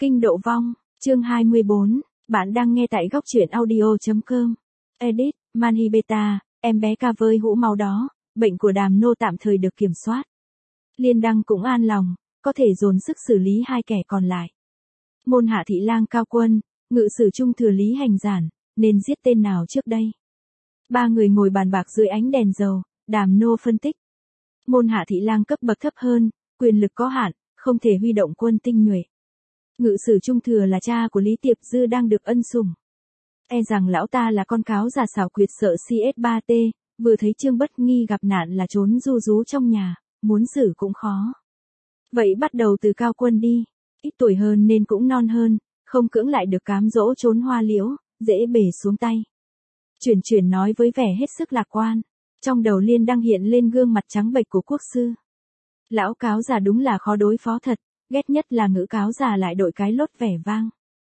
Kinh độ vong, chương 24, bạn đang nghe tại góc truyện audio.com. Edit, Manhibeta, em bé ca với hũ máu đó, bệnh của Đàm Nô tạm thời được kiểm soát. Liên Đăng cũng an lòng, có thể dồn sức xử lý hai kẻ còn lại. Môn Hạ Thị Lang Cao Quân, ngự sử trung thừa Lý Hành Giản, nên giết tên nào trước đây? Ba người ngồi bàn bạc dưới ánh đèn dầu, Đàm Nô phân tích. Môn Hạ Thị Lang cấp bậc thấp hơn, quyền lực có hạn, không thể huy động quân tinh nhuệ. Ngự sử trung thừa là cha của Lý Tiệp Dư đang được ân sủng. E rằng lão ta là con cáo già xảo quyệt sợ CS3T, vừa thấy Trương Bất Nghi gặp nạn là trốn ru rú trong nhà, muốn xử cũng khó. Vậy bắt đầu từ Cao Quân đi, ít tuổi hơn nên cũng non hơn, không cưỡng lại được cám dỗ trốn hoa liễu, dễ bể xuống tay. Chuyển nói với vẻ hết sức lạc quan, trong đầu Liên Đăng hiện lên gương mặt trắng bệch của quốc sư. Lão cáo già đúng là khó đối phó thật, ghét nhất là ngữ cáo già lại đội cái lốt vẻ vang.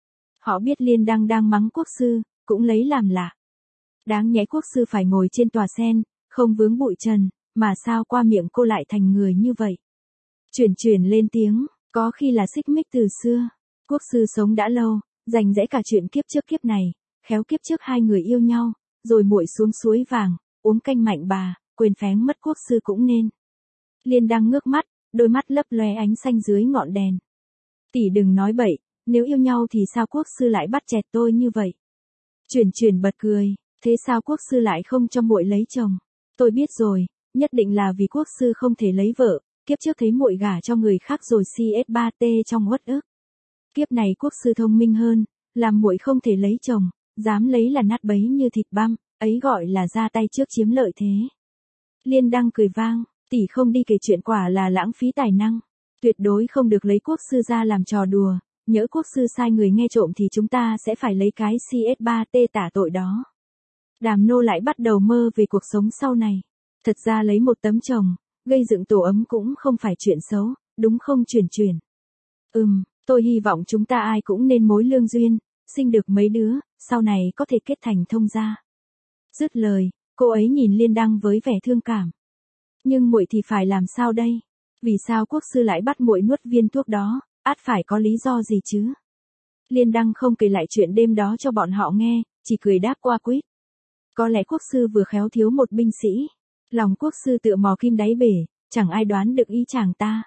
Họ biết Liên Đăng đang mắng quốc sư, cũng lấy làm lạ. Đáng nhẽ quốc sư phải ngồi trên tòa sen, không vướng bụi trần, mà sao qua miệng cô lại thành người như vậy? Chuyển lên tiếng, có khi là xích mích từ xưa. Quốc sư sống đã lâu, rành rẽ cả chuyện kiếp trước kiếp này, khéo kiếp trước hai người yêu nhau, rồi muội xuống suối vàng, uống canh mạnh bà, quên phén mất quốc sư cũng nên. Liên Đăng ngước mắt, đôi mắt lấp lóe ánh xanh dưới ngọn đèn. Tỷ đừng nói bậy, nếu yêu nhau thì sao quốc sư lại bắt chẹt tôi như vậy? Chuyển bật cười, thế sao quốc sư lại không cho muội lấy chồng? Tôi biết rồi, nhất định là vì quốc sư không thể lấy vợ, kiếp trước thấy muội gả cho người khác rồi CS3T trong uất ức. Kiếp này quốc sư thông minh hơn, làm muội không thể lấy chồng, dám lấy là nát bấy như thịt băm, ấy gọi là ra tay trước chiếm lợi thế. Liên Đăng cười vang, tỷ không đi kể chuyện quả là lãng phí tài năng, tuyệt đối không được lấy quốc sư ra làm trò đùa, nhỡ quốc sư sai người nghe trộm thì chúng ta sẽ phải lấy cái CS3T tả tội đó. Đàm Nô lại bắt đầu mơ về cuộc sống sau này, thật ra lấy một tấm chồng, gây dựng tổ ấm cũng không phải chuyện xấu, đúng không Chuyển? Tôi hy vọng chúng ta ai cũng nên mối lương duyên, sinh được mấy đứa, sau này có thể kết thành thông gia. Dứt lời, cô ấy nhìn Liên Đăng với vẻ thương cảm. Nhưng muội thì phải làm sao đây? Vì sao quốc sư lại bắt muội nuốt viên thuốc đó, ắt phải có lý do gì chứ? Liên Đăng không kể lại chuyện đêm đó cho bọn họ nghe, chỉ cười đáp qua quýt. Có lẽ quốc sư vừa khéo thiếu một binh sĩ. Lòng quốc sư tựa mò kim đáy bể, chẳng ai đoán được ý chàng ta.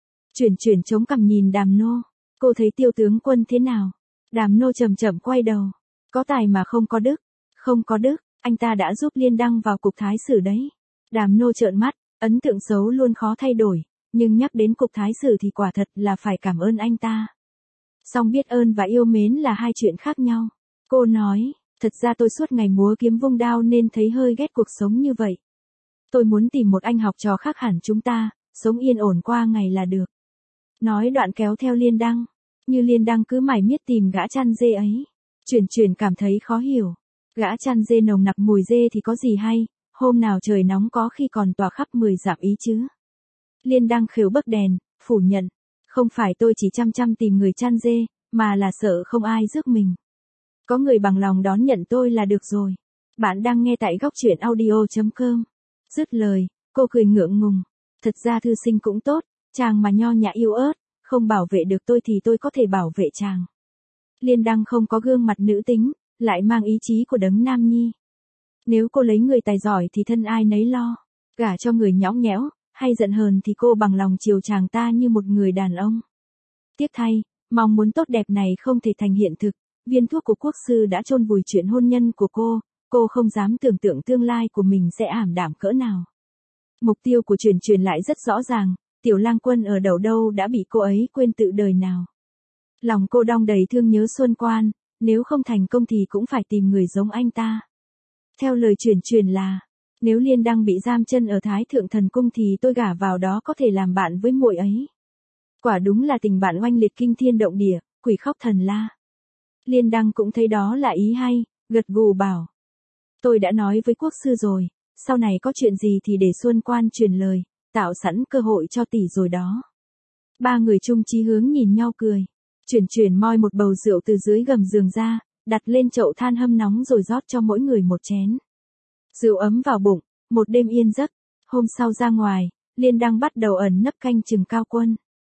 Chuyển chống cằm nhìn Đàm Nô. Cô thấy Tiêu tướng quân thế nào? Đàm Nô chậm quay đầu. Có tài mà không có đức. Không có đức, anh ta đã giúp Liên Đăng vào cục thái sử đấy. Đàm Nô trợn mắt, ấn tượng xấu luôn khó thay đổi, nhưng nhắc đến cục thái sử thì quả thật là phải cảm ơn anh ta. Song biết ơn và yêu mến là hai chuyện khác nhau. Cô nói, thật ra tôi suốt ngày múa kiếm vung đao nên thấy hơi ghét cuộc sống như vậy. Tôi muốn tìm một anh học trò khác hẳn chúng ta, sống yên ổn qua ngày là được. Nói đoạn kéo theo Liên Đăng, như Liên Đăng cứ mải miết tìm gã chăn dê ấy. Chuyển cảm thấy khó hiểu. Gã chăn dê nồng nặc mùi dê thì có gì hay, hôm nào trời nóng có khi còn tỏa khắp 10 dặm ý chứ. Liên Đăng khều bấc đèn, phủ nhận. Không phải tôi chỉ chăm tìm người chăn dê, mà là sợ không ai rước mình. Có người bằng lòng đón nhận tôi là được rồi. Bạn đang nghe tại góc truyện audio.com. Dứt lời, cô cười ngượng ngùng. Thật ra thư sinh cũng tốt, chàng mà nho nhã yêu ớt, không bảo vệ được tôi thì tôi có thể bảo vệ chàng. Liên Đăng không có gương mặt nữ tính, lại mang ý chí của đấng nam nhi. Nếu cô lấy người tài giỏi thì thân ai nấy lo. Gả cho người nhõng nhẽo, hay giận hờn thì cô bằng lòng chiều chàng ta như một người đàn ông. Tiếc thay, mong muốn tốt đẹp này không thể thành hiện thực. Viên thuốc của quốc sư đã chôn vùi chuyện hôn nhân của cô không dám tưởng tượng tương lai của mình sẽ ảm đạm cỡ nào. Mục tiêu của Chuyển lại rất rõ ràng, Tiểu Lang Quân ở đâu đã bị cô ấy quên tự đời nào. Lòng cô đong đầy thương nhớ Xuân Quan, nếu không thành công thì cũng phải tìm người giống anh ta. Theo lời Chuyển là, nếu Liên Đăng bị giam chân ở Thái Thượng Thần Cung thì tôi gả vào đó có thể làm bạn với muội ấy. Quả đúng là tình bạn oanh liệt kinh thiên động địa, quỷ khóc thần la. Liên Đăng cũng thấy đó là ý hay, gật gù bảo. Tôi đã nói với quốc sư rồi, sau này có chuyện gì thì để Xuân Quan truyền lời, tạo sẵn cơ hội cho tỷ rồi đó. Ba người chung chí hướng nhìn nhau cười. Chuyển moi một bầu rượu từ dưới gầm giường ra, đặt lên chậu than hâm nóng rồi rót cho mỗi người một chén. Rượu ấm vào bụng, một đêm yên giấc. Hôm sau ra ngoài, Liên Đăng bắt đầu ẩn nấp canh chừng Cao Quân.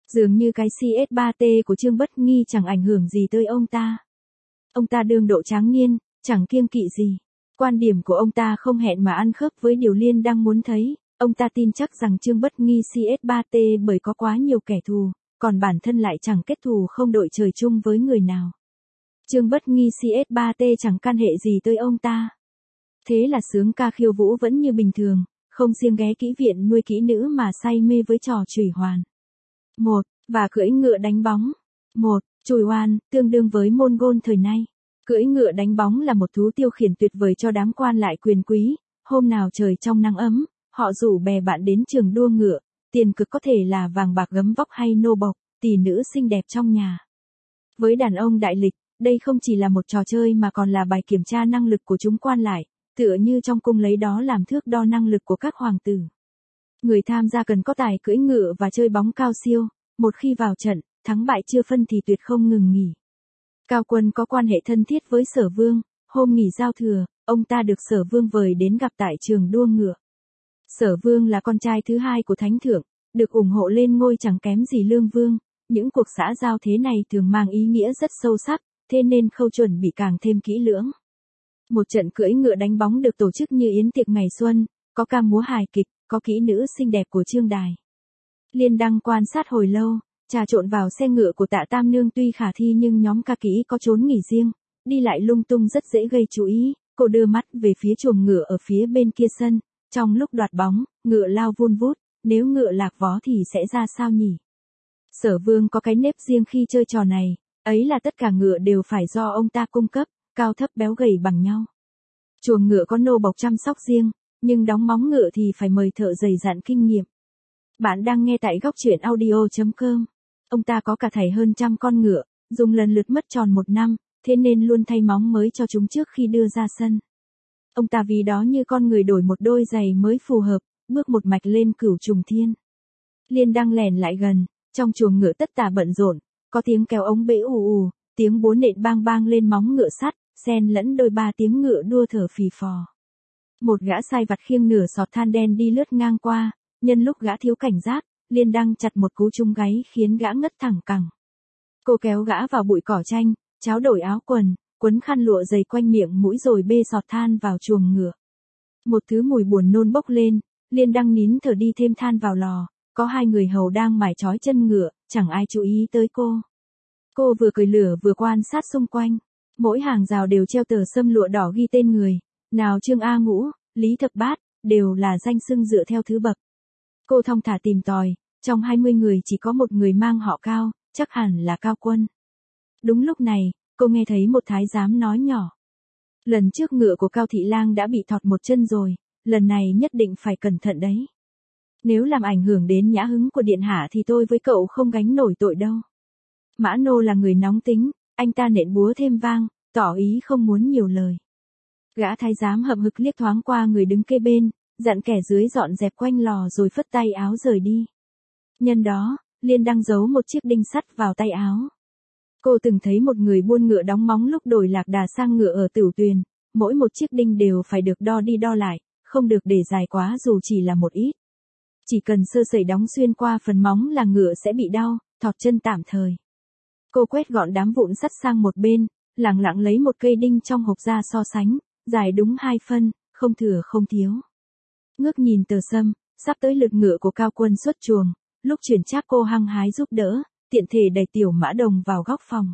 Dường như cái CS3T của Trương Bất Nghi chẳng ảnh hưởng gì tới ông ta. Ông ta đương độ tráng niên, chẳng kiêng kỵ gì. Quan điểm của ông ta không hẹn mà ăn khớp với điều Liên đang muốn thấy. Ông ta tin chắc rằng Trương Bất Nghi CS3T bởi có quá nhiều kẻ thù, còn bản thân lại chẳng kết thù không đội trời chung với người nào. Trương Bất Nghi CS3T chẳng can hệ gì tới ông ta. Thế là sướng ca khiêu vũ vẫn như bình thường, không siêng ghé kỹ viện nuôi kỹ nữ mà say mê với trò chùy hoàn. Và cưỡi ngựa đánh bóng. Chùy hoàn, tương đương với môn gôn thời nay. Cưỡi ngựa đánh bóng là một thú tiêu khiển tuyệt vời cho đám quan lại quyền quý. Hôm nào trời trong nắng ấm, họ rủ bè bạn đến trường đua ngựa, tiền cực có thể là vàng bạc gấm vóc hay nô bộc, tỷ nữ xinh đẹp trong nhà. Với đàn ông đại lịch, đây không chỉ là một trò chơi mà còn là bài kiểm tra năng lực của chúng quan lại, tựa như trong cung lấy đó làm thước đo năng lực của các hoàng tử. Người tham gia cần có tài cưỡi ngựa và chơi bóng cao siêu, một khi vào trận, thắng bại chưa phân thì tuyệt không ngừng nghỉ. Cao Quân có quan hệ thân thiết với Sở Vương, hôm nghỉ giao thừa, ông ta được Sở Vương vời đến gặp tại trường đua ngựa. Sở Vương là con trai thứ hai của Thánh Thượng, được ủng hộ lên ngôi chẳng kém gì Lương Vương. Những cuộc xã giao thế này thường mang ý nghĩa rất sâu sắc, thế nên khâu chuẩn bị càng thêm kỹ lưỡng. Một trận cưỡi ngựa đánh bóng được tổ chức như yến tiệc ngày xuân, có ca múa hài kịch, có kỹ nữ xinh đẹp của Trương Đài. Liên Đăng quan sát hồi lâu, trà trộn vào xe ngựa của Tạ Tam Nương tuy khả thi nhưng nhóm ca kỹ có trốn nghỉ riêng, đi lại lung tung rất dễ gây chú ý. Cô đưa mắt về phía chuồng ngựa ở phía bên kia sân, trong lúc đoạt bóng, ngựa lao vun vút, nếu ngựa lạc vó thì sẽ ra sao nhỉ? Sở Vương có cái nếp riêng khi chơi trò này, ấy là tất cả ngựa đều phải do ông ta cung cấp, cao thấp béo gầy bằng nhau. Chuồng ngựa có nô bộc chăm sóc riêng, nhưng đóng móng ngựa thì phải mời thợ dày dặn kinh nghiệm. Bạn đang nghe tại góc truyện audio.com. Ông ta có cả thảy hơn 100 con ngựa, dùng lần lượt mất tròn 1 năm, thế nên luôn thay móng mới cho chúng trước khi đưa ra sân. Ông ta vì đó như con người đổi một đôi giày mới phù hợp, bước một mạch lên Cửu Trùng Thiên. Liên Đăng lèn lại gần, trong chuồng ngựa tất tả bận rộn, có tiếng kéo ống bể ù ù, tiếng búa nện bang bang lên móng ngựa sắt, xen lẫn đôi ba tiếng ngựa đua thở phì phò. Một gã sai vặt khiêng nửa sọt than đen đi lướt ngang qua, nhân lúc gã thiếu cảnh giác, Liên Đăng chặt một cú trúng gáy khiến gã ngất thẳng cẳng. Cô kéo gã vào bụi cỏ chanh, cháo đổi áo quần, quấn khăn lụa dày quanh miệng mũi rồi bê sọt than vào chuồng ngựa. Một thứ mùi buồn nôn bốc lên, Liên Đăng nín thở đi thêm than vào lò, có 2 người hầu đang mài trói chân ngựa, chẳng ai chú ý tới cô. Cô vừa cười lửa vừa quan sát xung quanh, mỗi hàng rào đều treo tờ sâm lụa đỏ ghi tên người, nào Trương A Ngũ, Lý Thập Bát, đều là danh xưng dựa theo thứ bậc. Cô thong thả tìm tòi, trong 20 người chỉ có một người mang họ Cao, chắc hẳn là Cao Quân. Đúng lúc này, cô nghe thấy một thái giám nói nhỏ. Lần trước ngựa của Cao Thị Lang đã bị thọt một chân rồi, lần này nhất định phải cẩn thận đấy. Nếu làm ảnh hưởng đến nhã hứng của điện hạ thì tôi với cậu không gánh nổi tội đâu. Mã Nô là người nóng tính, anh ta nện búa thêm vang, tỏ ý không muốn nhiều lời. Gã thái giám hậm hực liếc thoáng qua người đứng kế bên, dặn kẻ dưới dọn dẹp quanh lò rồi phất tay áo rời đi. Nhân đó, Liên Đăng giấu một chiếc đinh sắt vào tay áo. Cô từng thấy một người buôn ngựa đóng móng lúc đổi lạc đà sang ngựa ở Tửu Tuyền, mỗi một chiếc đinh đều phải được đo đi đo lại, không được để dài quá dù chỉ là một ít. Chỉ cần sơ sẩy đóng xuyên qua phần móng là ngựa sẽ bị đau, thọt chân tạm thời. Cô quét gọn đám vụn sắt sang một bên, lẳng lặng lấy một cây đinh trong hộp ra so sánh, dài đúng 2 phân, không thừa không thiếu. Ngước nhìn tờ sâm, sắp tới lượt ngựa của Cao Quân xuất chuồng, lúc chuyển trác cô hăng hái giúp đỡ, tiện thể đẩy tiểu Mã Đồng vào góc phòng.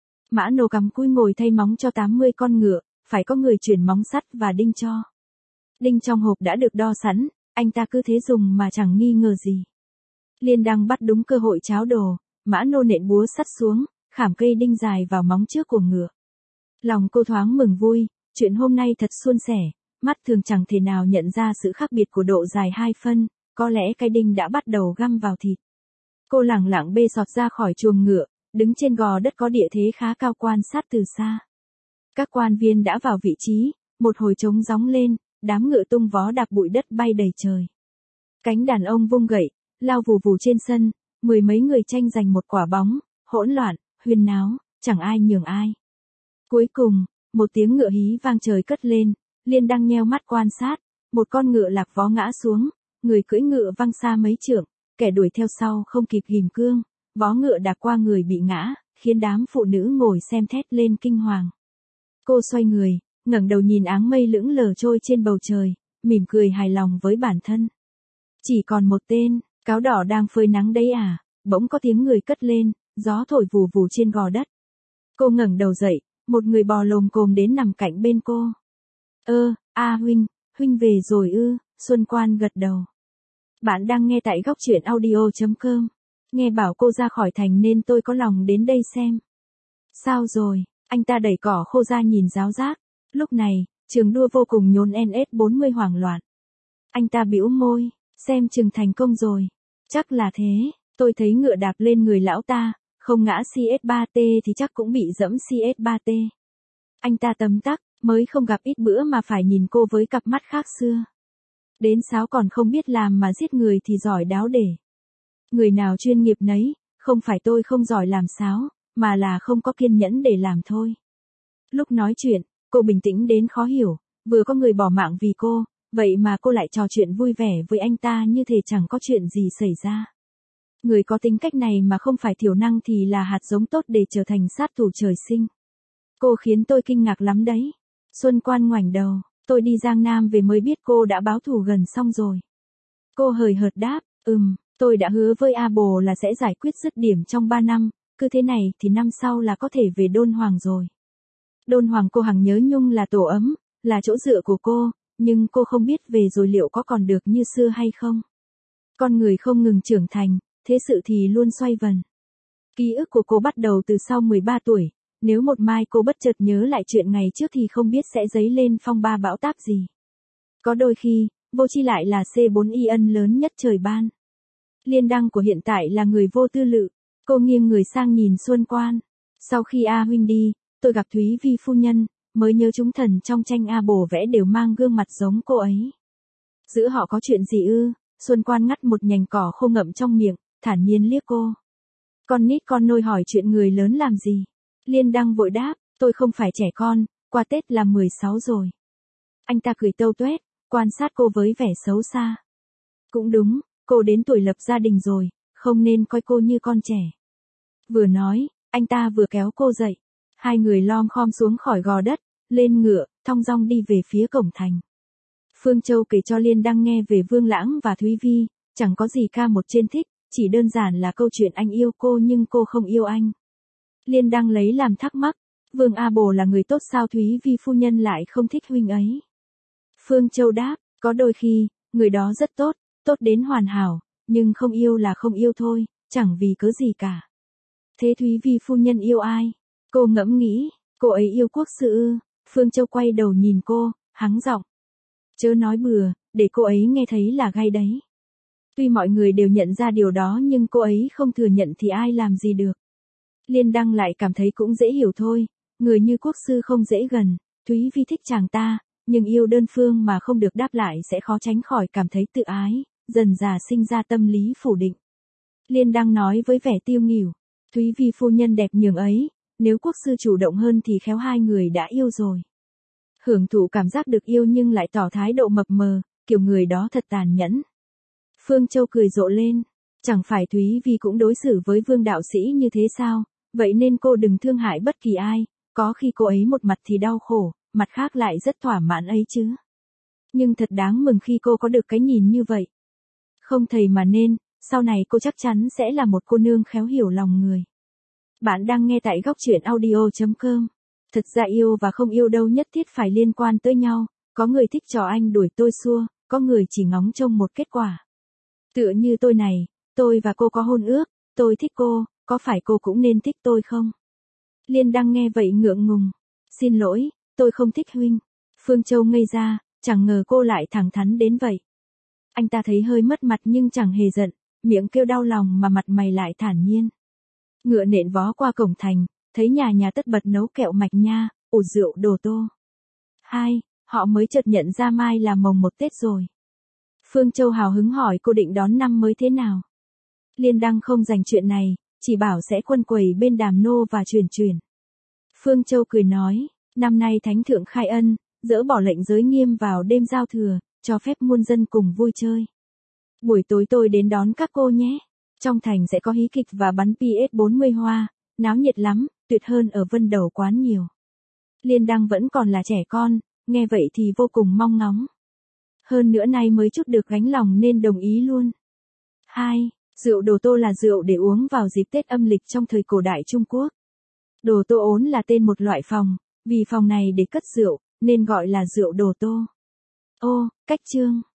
Mã Nô cắm cúi ngồi thay móng cho 80 con ngựa, phải có người chuyển móng sắt và đinh cho. Đinh trong hộp đã được đo sẵn, anh ta cứ thế dùng mà chẳng nghi ngờ gì. Liên Đăng bắt đúng cơ hội cháo đồ, Mã Nô nện búa sắt xuống, khảm cây đinh dài vào móng trước của ngựa. Lòng cô thoáng mừng vui, chuyện hôm nay thật suôn sẻ, mắt thường chẳng thể nào nhận ra sự khác biệt của độ dài 2 phân, có lẽ cái đinh đã bắt đầu găm vào thịt. Cô lẳng lặng bê sọt ra khỏi chuồng ngựa, đứng trên gò đất có địa thế khá cao quan sát từ xa. Các quan viên đã vào vị trí, một hồi trống gióng lên, đám ngựa tung vó đạp bụi đất bay đầy trời. Cánh đàn ông vung gậy, lao vù vù trên sân, 10 mấy người tranh giành một quả bóng, hỗn loạn, huyên náo, chẳng ai nhường ai. Cuối cùng, một tiếng ngựa hí vang trời cất lên, Liên Đăng nheo mắt quan sát, một con ngựa lạc vó ngã xuống, người cưỡi ngựa văng xa mấy trượng, kẻ đuổi theo sau không kịp ghim cương, vó ngựa đạp qua người bị ngã, khiến đám phụ nữ ngồi xem thét lên kinh hoàng. Cô xoay người, ngẩng đầu nhìn áng mây lững lờ trôi trên bầu trời, mỉm cười hài lòng với bản thân. Chỉ còn một tên, cáo đỏ đang phơi nắng đấy à? Bỗng có tiếng người cất lên, gió thổi vù vù trên gò đất. Cô ngẩng đầu dậy, một người bò lồm cồm đến nằm cạnh bên cô. Huynh về rồi ư? Xuân Quan gật đầu. Bạn đang nghe tại góc truyện audio.com. Nghe bảo cô ra khỏi thành nên tôi có lòng đến đây xem. Sao rồi? Anh ta đẩy cỏ khô ra nhìn ráo rác. Lúc này, trường đua vô cùng nhốn NS40 hoảng loạn. Anh ta bĩu môi, xem chừng thành công rồi. Chắc là thế, tôi thấy ngựa đạp lên người lão ta, không ngã CS3T thì chắc cũng bị dẫm CS3T. Anh ta tấm tắc, mới không gặp ít bữa mà phải nhìn cô với cặp mắt khác xưa. Đến sáo còn không biết làm mà giết người thì giỏi đáo để. Người nào chuyên nghiệp nấy, không phải tôi không giỏi làm sáo, mà là không có kiên nhẫn để làm thôi. Lúc nói chuyện, cô bình tĩnh đến khó hiểu, vừa có người bỏ mạng vì cô, vậy mà cô lại trò chuyện vui vẻ với anh ta như thể chẳng có chuyện gì xảy ra. Người có tính cách này mà không phải thiểu năng thì là hạt giống tốt để trở thành sát thủ trời sinh. Cô khiến tôi kinh ngạc lắm đấy. Xuân Quan ngoảnh đầu, tôi đi Giang Nam về mới biết cô đã báo thù gần xong rồi. Cô hời hợt đáp, tôi đã hứa với A Bồ là sẽ giải quyết dứt điểm trong 3 năm, cứ thế này thì năm sau là có thể về Đôn Hoàng rồi. Đôn Hoàng cô hằng nhớ nhung là tổ ấm, là chỗ dựa của cô, nhưng cô không biết về rồi liệu có còn được như xưa hay không. Con người không ngừng trưởng thành, thế sự thì luôn xoay vần. Ký ức của cô bắt đầu từ sau 13 tuổi, nếu một mai cô bất chợt nhớ lại chuyện ngày trước thì không biết sẽ dấy lên phong ba bão táp gì. Có đôi khi, vô tri lại là C4Y ân lớn nhất trời ban. Liên Đăng của hiện tại là người vô tư lự. Cô nghiêng người sang nhìn Xuân Quan. Sau khi A huynh đi, tôi gặp Thúy Vi phu nhân, mới nhớ chúng thần trong tranh A Bồ vẽ đều mang gương mặt giống cô ấy. Giữa họ có chuyện gì ư? Xuân Quan ngắt một nhành cỏ khô ngậm trong miệng, thản nhiên liếc cô. Con nít con nôi hỏi chuyện người lớn làm gì? Liên Đăng vội đáp, tôi không phải trẻ con, qua Tết là 16 rồi. Anh ta cười tâu tuét, quan sát cô với vẻ xấu xa. Cũng đúng, cô đến tuổi lập gia đình rồi, không nên coi cô như con trẻ. Vừa nói, anh ta vừa kéo cô dậy. Hai người lom khom xuống khỏi gò đất, lên ngựa, thong dong đi về phía cổng thành. Phương Châu kể cho Liên Đăng nghe về Vương Lãng và Thúy Vi, chẳng có gì ca một trên thích, chỉ đơn giản là câu chuyện anh yêu cô nhưng cô không yêu anh. Liên Đăng lấy làm thắc mắc, Vương A Bồ là người tốt sao Thúy Vi phu nhân lại không thích huynh ấy. Phương Châu đáp, có đôi khi, người đó rất tốt, tốt đến hoàn hảo, nhưng không yêu là không yêu thôi, chẳng vì cớ gì cả. Thế Thúy Vi phu nhân yêu ai? Cô ngẫm nghĩ, cô ấy yêu quốc sư ư? Phương Châu quay đầu nhìn cô, hắng giọng. Chớ nói bừa, để cô ấy nghe thấy là gai đấy. Tuy mọi người đều nhận ra điều đó nhưng cô ấy không thừa nhận thì ai làm gì được. Liên Đăng lại cảm thấy cũng dễ hiểu thôi, người như quốc sư không dễ gần, Thúy Vi thích chàng ta, nhưng yêu đơn phương mà không được đáp lại sẽ khó tránh khỏi cảm thấy tự ái, dần dà sinh ra tâm lý phủ định. Liên Đăng nói với vẻ tiêu nghỉu, Thúy Vi phu nhân đẹp nhường ấy, nếu quốc sư chủ động hơn thì khéo hai người đã yêu rồi. Hưởng thụ cảm giác được yêu nhưng lại tỏ thái độ mập mờ, kiểu người đó thật tàn nhẫn. Phương Châu cười rộ lên, chẳng phải Thúy Vi cũng đối xử với Vương đạo sĩ như thế sao, vậy nên cô đừng thương hại bất kỳ ai, có khi cô ấy một mặt thì đau khổ, mặt khác lại rất thỏa mãn ấy chứ. Nhưng thật đáng mừng khi cô có được cái nhìn như vậy. Không thầy mà nên, sau này cô chắc chắn sẽ là một cô nương khéo hiểu lòng người. Bạn đang nghe tại góc truyện audio.com. Thật ra yêu và không yêu đâu nhất thiết phải liên quan tới nhau, có người thích trò anh đuổi tôi xua, có người chỉ ngóng trông một kết quả. Tựa như tôi này, tôi và cô có hôn ước, tôi thích cô, có phải cô cũng nên thích tôi không? Liên Đăng nghe vậy ngượng ngùng. Xin lỗi, tôi không thích huynh. Phương Châu ngây ra, chẳng ngờ cô lại thẳng thắn đến vậy. Anh ta thấy hơi mất mặt nhưng chẳng hề giận, miệng kêu đau lòng mà mặt mày lại thản nhiên. Ngựa nện vó qua cổng thành, thấy nhà tất bật nấu kẹo mạch nha, ủ rượu đồ tô. Họ mới chợt nhận ra mai là mồng 1 Tết rồi. Phương Châu hào hứng hỏi cô định đón năm mới thế nào. Liên Đăng không dành chuyện này, chỉ bảo sẽ quân quầy bên đàm nô và truyền. Phương Châu cười nói, năm nay Thánh Thượng khai ân, dỡ bỏ lệnh giới nghiêm vào đêm giao thừa, cho phép muôn dân cùng vui chơi. Buổi tối tôi đến đón các cô nhé. Trong thành sẽ có hí kịch và bắn PS40 hoa, náo nhiệt lắm, tuyệt hơn ở Vân Đầu Quán nhiều. Liên Đăng vẫn còn là trẻ con, nghe vậy thì vô cùng mong ngóng. Hơn nữa nay mới chút được gánh lòng nên đồng ý luôn. 2. Rượu Đồ Tô là rượu để uống vào dịp Tết âm lịch trong thời cổ đại Trung Quốc. Đồ Tô ốn là tên một loại phòng, vì phòng này để cất rượu, nên gọi là rượu Đồ Tô. Ô, cách chương.